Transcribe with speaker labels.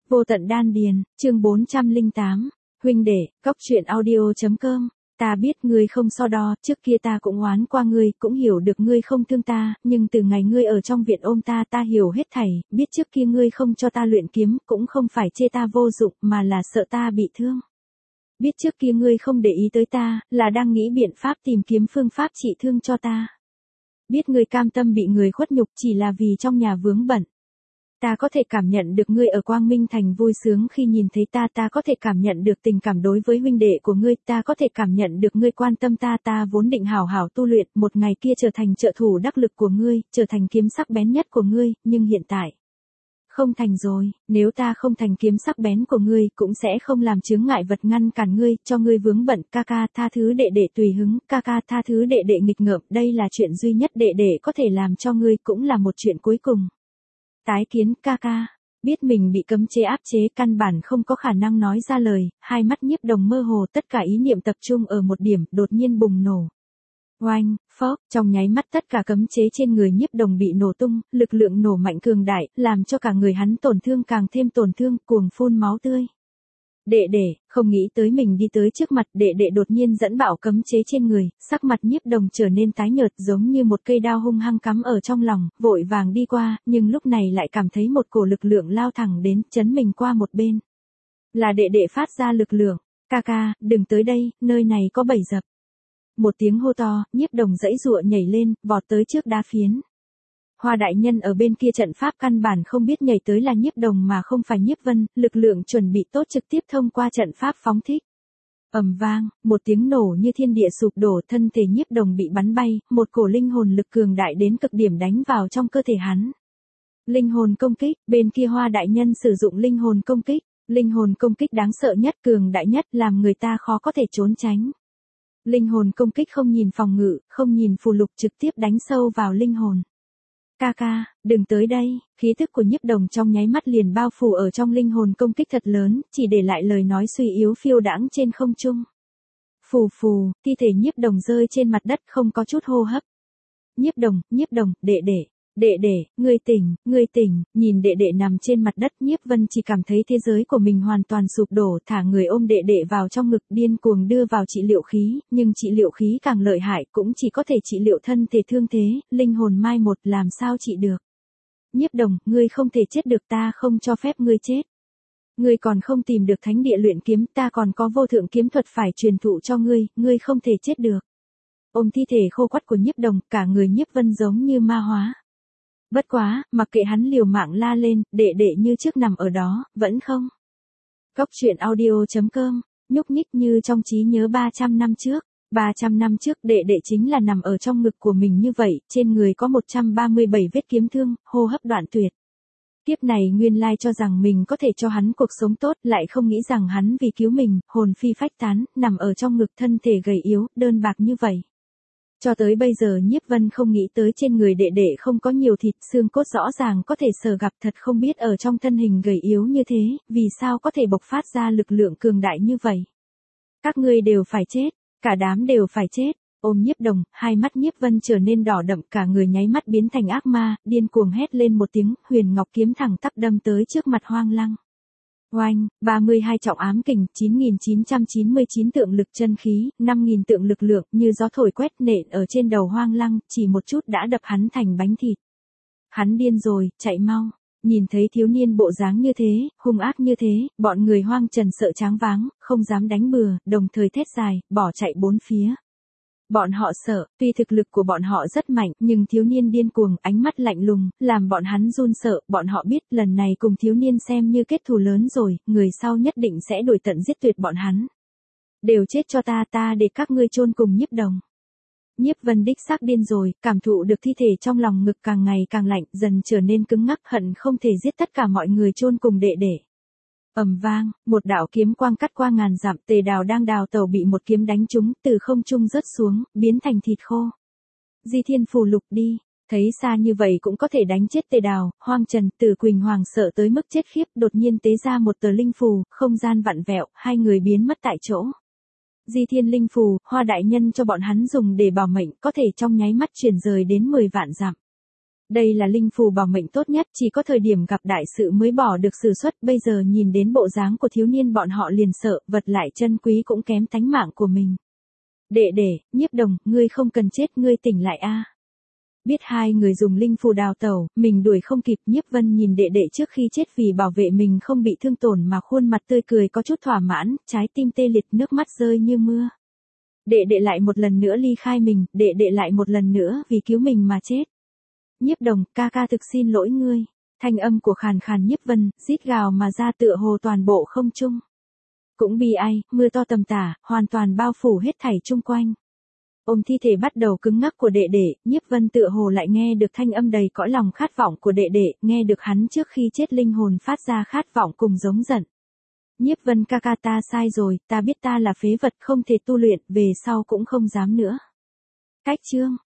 Speaker 1: Vô tận đan điền, chương 408. Huynh đệ, cóc truyện audio.com. Ta biết ngươi không so đo, trước kia ta cũng oán qua ngươi, cũng hiểu được ngươi không thương ta, nhưng từ ngày ngươi ở trong viện ôm ta, ta hiểu hết thảy, biết trước kia ngươi không cho ta luyện kiếm, cũng không phải chê ta vô dụng, mà là sợ ta bị thương. Biết trước kia ngươi không để ý tới ta, là đang nghĩ biện pháp tìm kiếm phương pháp trị thương cho ta. Biết ngươi cam tâm bị người khuất nhục chỉ là vì trong nhà vướng bận. Ta có thể cảm nhận được ngươi ở Quang Minh Thành vui sướng khi nhìn thấy ta, ta có thể cảm nhận được tình cảm đối với huynh đệ của ngươi, ta có thể cảm nhận được ngươi quan tâm ta, ta vốn định hảo hảo tu luyện, một ngày kia trở thành trợ thủ đắc lực của ngươi, trở thành kiếm sắc bén nhất của ngươi, nhưng hiện tại không thành rồi, nếu ta không thành kiếm sắc bén của ngươi, cũng sẽ không làm chướng ngại vật ngăn cản ngươi, cho ngươi vướng bận, ca ca tha thứ đệ đệ tùy hứng, ca ca tha thứ đệ đệ nghịch ngợm, đây là chuyện duy nhất đệ đệ có thể làm cho ngươi, cũng là một chuyện cuối cùng. Tái kiến ca ca, biết mình bị cấm chế áp chế, căn bản không có khả năng nói ra lời, hai mắt Nhiếp Đồng mơ hồ, tất cả ý niệm tập trung ở một điểm, đột nhiên bùng nổ. Oanh, phốc, trong nháy mắt tất cả cấm chế trên người Nhiếp Đồng bị nổ tung, lực lượng nổ mạnh cường đại, làm cho cả người hắn tổn thương càng thêm tổn thương, cuồng phun máu tươi. Đệ đệ, không nghĩ tới mình đi tới trước mặt, đệ đệ đột nhiên dẫn bạo cấm chế trên người, sắc mặt Nhiếp Đồng trở nên tái nhợt, giống như một cây đao hung hăng cắm ở trong lòng, vội vàng đi qua, nhưng lúc này lại cảm thấy một cổ lực lượng lao thẳng đến, chấn mình qua một bên. Là đệ đệ phát ra lực lượng, ca ca, đừng tới đây, nơi này có bẫy dập. Một tiếng hô to, Nhiếp Đồng giãy giụa nhảy lên, vọt tới trước đá phiến. Hoa đại nhân ở bên kia trận pháp căn bản không biết nhảy tới là Nhiếp Đồng mà không phải Nhiếp Vân, lực lượng chuẩn bị tốt trực tiếp thông qua trận pháp phóng thích. Ầm vang, một tiếng nổ như thiên địa sụp đổ, thân thể Nhiếp Đồng bị bắn bay, một cổ linh hồn lực cường đại đến cực điểm đánh vào trong cơ thể hắn. Linh hồn công kích, bên kia Hoa đại nhân sử dụng linh hồn công kích, linh hồn công kích đáng sợ nhất, cường đại nhất, làm người ta khó có thể trốn tránh. Linh hồn công kích không nhìn phòng ngự, không nhìn phù lục, trực tiếp đánh sâu vào linh hồn. Ca ca, đừng tới đây, khí thức của Nhiếp Đồng trong nháy mắt liền bao phủ ở trong linh hồn công kích thật lớn, chỉ để lại lời nói suy yếu phiêu đãng trên không trung. Phù phù, thi thể Nhiếp Đồng rơi trên mặt đất không có chút hô hấp. Nhiếp Đồng, đệ đệ, ngươi tỉnh, nhìn đệ đệ nằm trên mặt đất, Nhiếp Vân chỉ cảm thấy thế giới của mình hoàn toàn sụp đổ, thả người ôm đệ đệ vào trong ngực, điên cuồng đưa vào trị liệu khí, nhưng trị liệu khí càng lợi hại, cũng chỉ có thể trị liệu thân thể thương thế, linh hồn mai một, làm sao trị được. Nhiếp Đồng, ngươi không thể chết được, ta không cho phép ngươi chết. Ngươi còn không tìm được thánh địa luyện kiếm, ta còn có vô thượng kiếm thuật phải truyền thụ cho ngươi không thể chết được. Ôm thi thể khô quắt của Nhiếp Đồng, cả người Nhiếp Vân giống như ma hóa. Bất quá, mặc kệ hắn liều mạng la lên, đệ đệ như trước nằm ở đó, vẫn không. Cóc truyện audio.com, nhúc nhích như trong trí nhớ 300 năm trước. 300 năm trước đệ đệ chính là nằm ở trong ngực của mình như vậy, trên người có 137 vết kiếm thương, hô hấp đoạn tuyệt. Kiếp này nguyên lai cho rằng mình có thể cho hắn cuộc sống tốt, lại không nghĩ rằng hắn vì cứu mình, hồn phi phách tán, nằm ở trong ngực, thân thể gầy yếu, đơn bạc như vậy. Cho tới bây giờ Nhiếp Vân không nghĩ tới trên người đệ đệ không có nhiều thịt, xương cốt rõ ràng có thể sờ gặp, thật không biết ở trong thân hình gầy yếu như thế, vì sao có thể bộc phát ra lực lượng cường đại như vậy. Các ngươi đều phải chết, cả đám đều phải chết. Ôm Nhiếp Đồng, hai mắt Nhiếp Vân trở nên đỏ đậm, cả người nháy mắt biến thành ác ma, điên cuồng hét lên một tiếng, huyền ngọc kiếm thẳng tắp đâm tới trước mặt Hoang Lăng. Oanh, 32 trọng ám kình, 9.999 tượng lực chân khí, 5.000 tượng lực lượng, như gió thổi quét nện ở trên đầu Hoang Lăng, chỉ một chút đã đập hắn thành bánh thịt. Hắn điên rồi, chạy mau. Nhìn thấy thiếu niên bộ dáng như thế, hung ác như thế, bọn người Hoang Trần sợ choáng váng, không dám đánh bừa, đồng thời thét dài, bỏ chạy bốn phía. Bọn họ sợ, tuy thực lực của bọn họ rất mạnh, nhưng thiếu niên điên cuồng, ánh mắt lạnh lùng, làm bọn hắn run sợ, bọn họ biết lần này cùng thiếu niên xem như kết thù lớn rồi, người sau nhất định sẽ đuổi tận giết tuyệt bọn hắn. Đều chết cho ta để các ngươi chôn cùng Nhiếp Đồng. Nhiếp Vân đích xác điên rồi, cảm thụ được thi thể trong lòng ngực càng ngày càng lạnh, dần trở nên cứng ngắc, hận không thể giết tất cả mọi người chôn cùng đệ đệ. Ầm vang, một đạo kiếm quang cắt qua ngàn dặm, Tề Đào đang đào tẩu bị một kiếm đánh trúng, từ không trung rớt xuống, biến thành thịt khô. Di Thiên phù lục đi, thấy xa như vậy cũng có thể đánh chết Tề Đào, Hoang Trần, Tử Quỳnh Hoàng sợ tới mức chết khiếp, đột nhiên tế ra một tờ linh phù, không gian vặn vẹo, hai người biến mất tại chỗ. Di Thiên linh phù, Hoa đại nhân cho bọn hắn dùng để bảo mệnh, có thể trong nháy mắt chuyển rời đến 10 vạn dặm. Đây là linh phù bảo mệnh tốt nhất, chỉ có thời điểm gặp đại sự mới bỏ được sử xuất, bây giờ nhìn đến bộ dáng của thiếu niên bọn họ liền sợ, vật lại chân quý cũng kém tánh mạng của mình. Đệ đệ, Nhiếp Đồng, ngươi không cần chết, ngươi tỉnh lại a. Biết hai người dùng linh phù đào tẩu, mình đuổi không kịp, Nhiếp Vân nhìn đệ đệ trước khi chết vì bảo vệ mình không bị thương tổn mà khuôn mặt tươi cười có chút thỏa mãn, trái tim tê liệt, nước mắt rơi như mưa. Đệ đệ lại một lần nữa ly khai mình, đệ đệ lại một lần nữa vì cứu mình mà chết. Nhiếp Đồng, ca ca thực xin lỗi ngươi. Thanh âm của khàn khàn Nhiếp Vân, rít gào mà ra tựa hồ toàn bộ không trung. Cũng bi ai, mưa to tầm tả, hoàn toàn bao phủ hết thảy chung quanh. Ôm thi thể bắt đầu cứng ngắc của đệ đệ, Nhiếp Vân tựa hồ lại nghe được thanh âm đầy cõi lòng khát vọng của đệ đệ, nghe được hắn trước khi chết linh hồn phát ra khát vọng cùng giống giận. Nhiếp Vân ca ca, ta sai rồi, ta biết ta là phế vật không thể tu luyện, về sau cũng không dám nữa. Cách chương